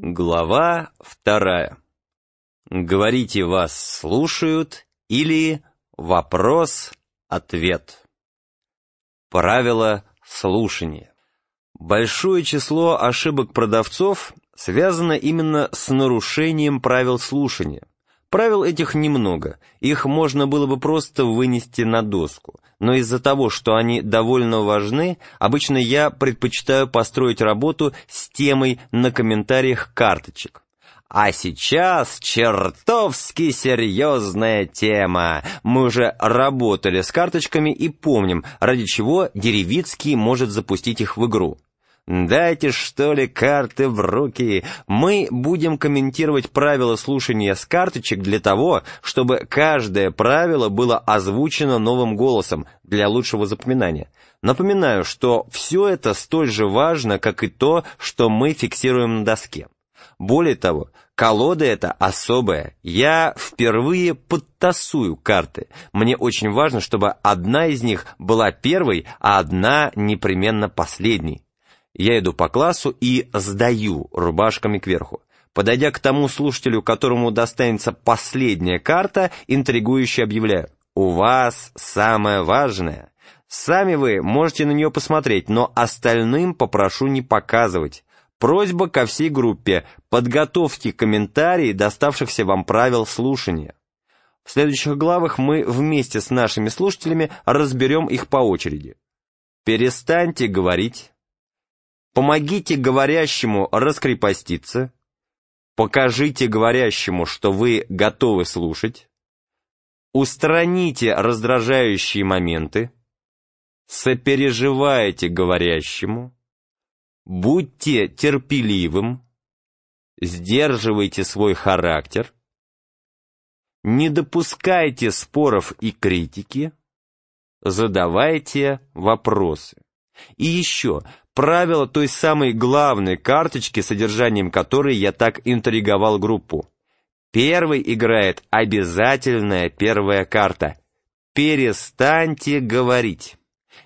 Глава 2. Говорите, вас слушают или вопрос-ответ. Правило слушания. Большое число ошибок продавцов связано именно с нарушением правил слушания. Правил этих немного, их можно было бы просто вынести на доску, но из-за того, что они довольно важны, обычно я предпочитаю построить работу с темой на комментариях карточек. А сейчас чертовски серьезная тема. Мы уже работали с карточками и помним, ради чего Деревицкий может запустить их в игру. Дайте, что ли, карты в руки. Мы будем комментировать правила слушания с карточек для того, чтобы каждое правило было озвучено новым голосом для лучшего запоминания. Напоминаю, что все это столь же важно, как и то, что мы фиксируем на доске. Более того, колода эта особая. Я впервые подтасую карты. Мне очень важно, чтобы одна из них была первой, а одна непременно последней. Я иду по классу и сдаю рубашками кверху. Подойдя к тому слушателю, которому достанется последняя карта, интригующе объявляю: «У вас самое важное. Сами вы можете на нее посмотреть, но остальным попрошу не показывать. Просьба ко всей группе: подготовьте комментарии доставшихся вам правил слушания». В следующих главах мы вместе с нашими слушателями разберем их по очереди. Перестаньте говорить. Помогите говорящему раскрепоститься. Покажите говорящему, что вы готовы слушать. Устраните раздражающие моменты. Сопереживайте говорящему. Будьте терпеливым. Сдерживайте свой характер. Не допускайте споров и критики. Задавайте вопросы. И еще правило той самой главной карточки, содержанием которой я так интриговал группу. Первой играет обязательная первая карта. Перестаньте говорить.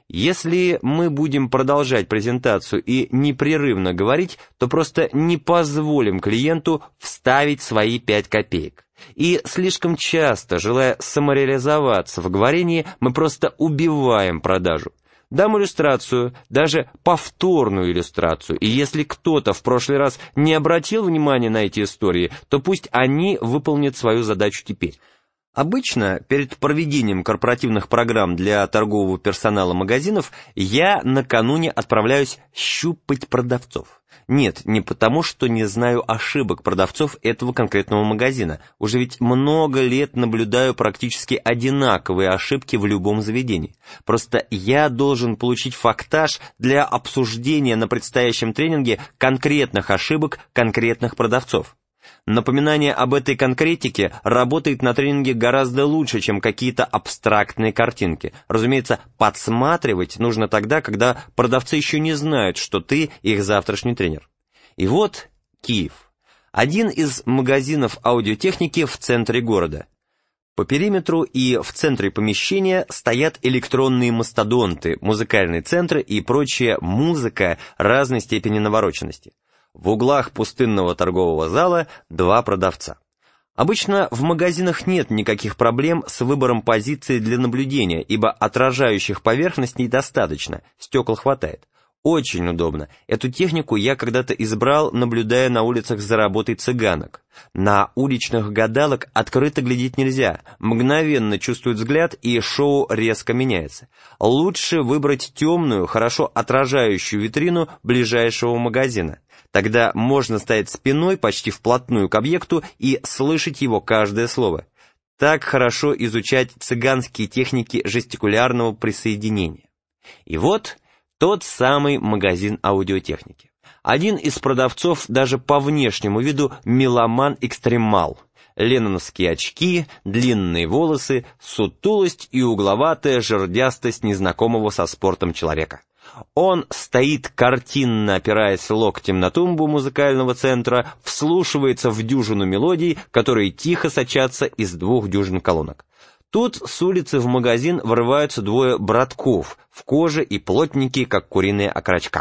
Если мы будем продолжать презентацию и непрерывно говорить, то просто не позволим клиенту вставить свои 5 копеек. И слишком часто, желая самореализоваться в говорении, мы просто убиваем продажу. Дам иллюстрацию, даже повторную иллюстрацию, и если кто-то в прошлый раз не обратил внимания на эти истории, то пусть они выполнят свою задачу теперь. Обычно перед проведением корпоративных программ для торгового персонала магазинов я накануне отправляюсь щупать продавцов. Нет, не потому, что не знаю ошибок продавцов этого конкретного магазина. Уже ведь много лет наблюдаю практически одинаковые ошибки в любом заведении. Просто я должен получить фактаж для обсуждения на предстоящем тренинге конкретных ошибок конкретных продавцов. Напоминание об этой конкретике работает на тренинге гораздо лучше, чем какие-то абстрактные картинки. Разумеется, подсматривать нужно тогда, когда продавцы еще не знают, что ты их завтрашний тренер. И вот Киев. Один из магазинов аудиотехники в центре города. По периметру и в центре помещения стоят электронные мастодонты, музыкальные центры и прочая музыка разной степени навороченности. В углах пустынного торгового зала 2 продавца. Обычно в магазинах нет никаких проблем с выбором позиций для наблюдения, ибо отражающих поверхностей достаточно, стекол хватает. Очень удобно. Эту технику я когда-то избрал, наблюдая на улицах за работой цыганок. На уличных гадалок открыто глядеть нельзя, мгновенно чувствуют взгляд, и шоу резко меняется. Лучше выбрать темную, хорошо отражающую витрину ближайшего магазина. Тогда можно стоять спиной почти вплотную к объекту и слышать его каждое слово. Так хорошо изучать цыганские техники жестикулярного присоединения. И вот тот самый магазин аудиотехники. Один из продавцов даже по внешнему виду меломан-экстремал. Ленноновские очки, длинные волосы, сутулость и угловатая жердястость незнакомого со спортом человека. Он стоит, картинно опираясь локтем на тумбу музыкального центра, вслушивается в дюжину мелодий, которые тихо сочатся из 2 дюжин колонок. Тут с улицы в магазин врываются 2 братков в коже и плотненькие, как куриные окорочка.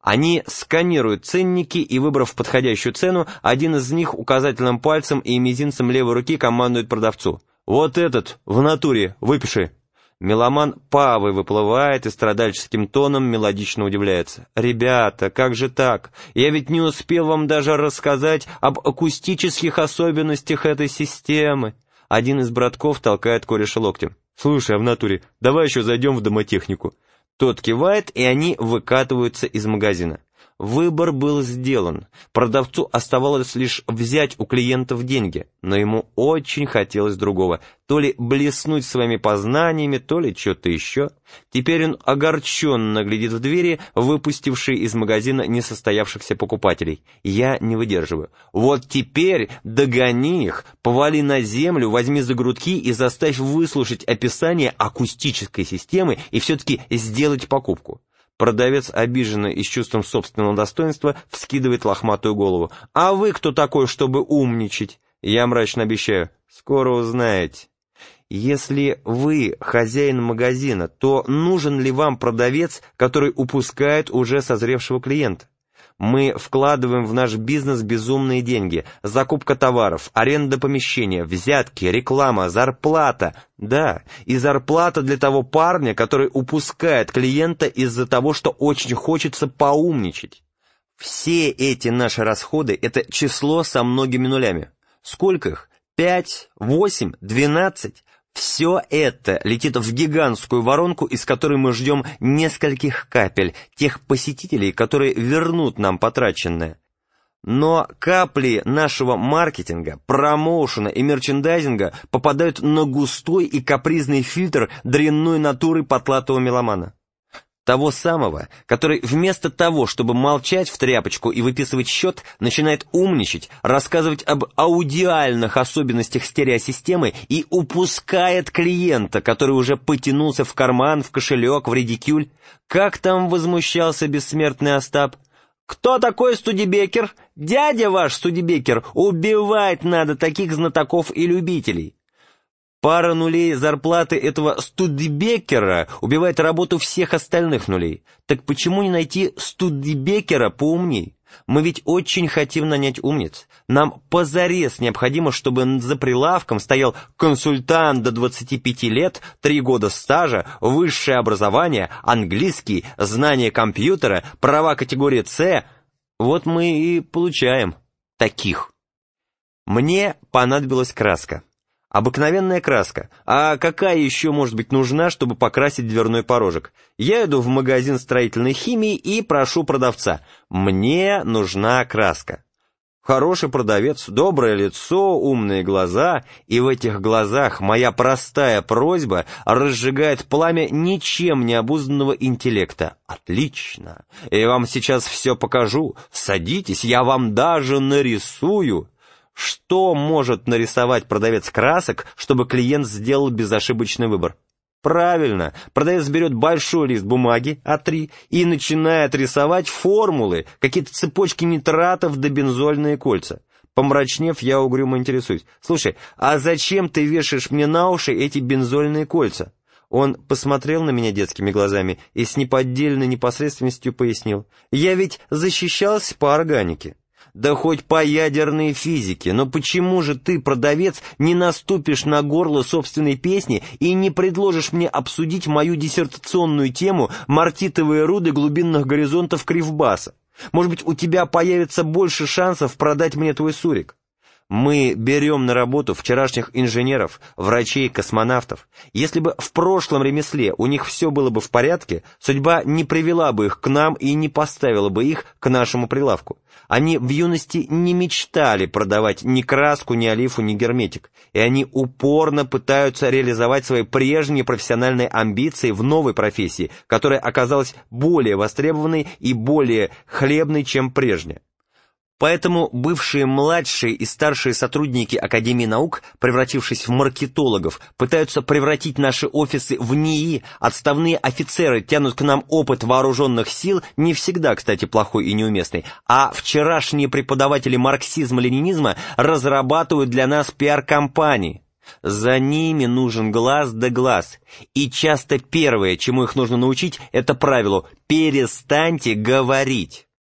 Они сканируют ценники и, выбрав подходящую цену, один из них указательным пальцем и мизинцем левой руки командует продавцу: «Вот этот, в натуре, выпиши». Меломан павой выплывает и страдальческим тоном мелодично удивляется: «Ребята, как же так? Я ведь не успел вам даже рассказать об акустических особенностях этой системы». Один из братков толкает кореша локтем: «Слушай, а в натуре, давай еще зайдем в домотехнику». Тот кивает, и они выкатываются из магазина. Выбор был сделан. Продавцу оставалось лишь взять у клиентов деньги, но ему очень хотелось другого: то ли блеснуть своими познаниями, то ли что-то еще. Теперь он огорченно глядит в двери, выпустившие из магазина несостоявшихся покупателей. Я не выдерживаю: «Вот теперь догони их, повали на землю, возьми за грудки и заставь выслушать описание акустической системы и все-таки сделать покупку». Продавец, обиженно и с чувством собственного достоинства, вскидывает лохматую голову: «А вы кто такой, чтобы умничать?» Я мрачно обещаю: «Скоро узнаете». Если вы хозяин магазина, то нужен ли вам продавец, который упускает уже созревшего клиента? Мы вкладываем в наш бизнес безумные деньги: закупка товаров, аренда помещения, взятки, реклама, зарплата. Да, и зарплата для того парня, который упускает клиента из-за того, что очень хочется поумничать. Все эти наши расходы — это число со многими нулями. Сколько их? 5, 8, 12? Все это летит в гигантскую воронку, из которой мы ждем нескольких капель, тех посетителей, которые вернут нам потраченное. Но капли нашего маркетинга, промоушена и мерчендайзинга попадают на густой и капризный фильтр дрянной натуры потлатого меломана. Того самого, который вместо того, чтобы молчать в тряпочку и выписывать счет, начинает умничать, рассказывать об аудиальных особенностях стереосистемы и упускает клиента, который уже потянулся в карман, в кошелек, в редикюль. Как там возмущался бессмертный Остап? «Кто такой Студебекер? Дядя ваш Студебекер! Убивать надо таких знатоков и любителей!» Пара нулей зарплаты этого Студебекера убивает работу всех остальных нулей. Так почему не найти Студебекера поумней? Мы ведь очень хотим нанять умниц. Нам позарез необходимо, чтобы за прилавком стоял консультант до 25 лет, 3 года стажа, высшее образование, английский, знание компьютера, права категории «С». Вот мы и получаем таких. Мне понадобилась краска. Обыкновенная краска. А какая еще может быть нужна, чтобы покрасить дверной порожек? Я иду в магазин строительной химии и прошу продавца: «Мне нужна краска». Хороший продавец, доброе лицо, умные глаза, и в этих глазах моя простая просьба разжигает пламя ничем не обузданного интеллекта. «Отлично! Я вам сейчас все покажу. Садитесь, я вам даже нарисую». Что может нарисовать продавец красок, чтобы клиент сделал безошибочный выбор? Правильно, продавец берет большой лист бумаги А3 и начинает рисовать формулы, какие-то цепочки нитратов да бензольные кольца. Помрачнев, я угрюмо интересуюсь: «Слушай, а зачем ты вешаешь мне на уши эти бензольные кольца?» Он посмотрел на меня детскими глазами и с неподдельной непосредственностью пояснил: «Я ведь защищался по органике». Да хоть по ядерной физике, но почему же ты, продавец, не наступишь на горло собственной песни и не предложишь мне обсудить мою диссертационную тему «Мартитовые руды глубинных горизонтов Кривбаса»? Может быть, у тебя появится больше шансов продать мне твой сурик? Мы берем на работу вчерашних инженеров, врачей, космонавтов. Если бы в прошлом ремесле у них все было бы в порядке, судьба не привела бы их к нам и не поставила бы их к нашему прилавку. Они в юности не мечтали продавать ни краску, ни олифу, ни герметик, и они упорно пытаются реализовать свои прежние профессиональные амбиции в новой профессии, которая оказалась более востребованной и более хлебной, чем прежняя. Поэтому бывшие младшие и старшие сотрудники Академии наук, превратившись в маркетологов, пытаются превратить наши офисы в НИИ, отставные офицеры тянут к нам опыт вооруженных сил, не всегда, кстати, плохой и неуместный, а вчерашние преподаватели марксизма-ленинизма разрабатывают для нас пиар-компании. За ними нужен глаз да глаз. И часто первое, чему их нужно научить, это правило «перестаньте говорить».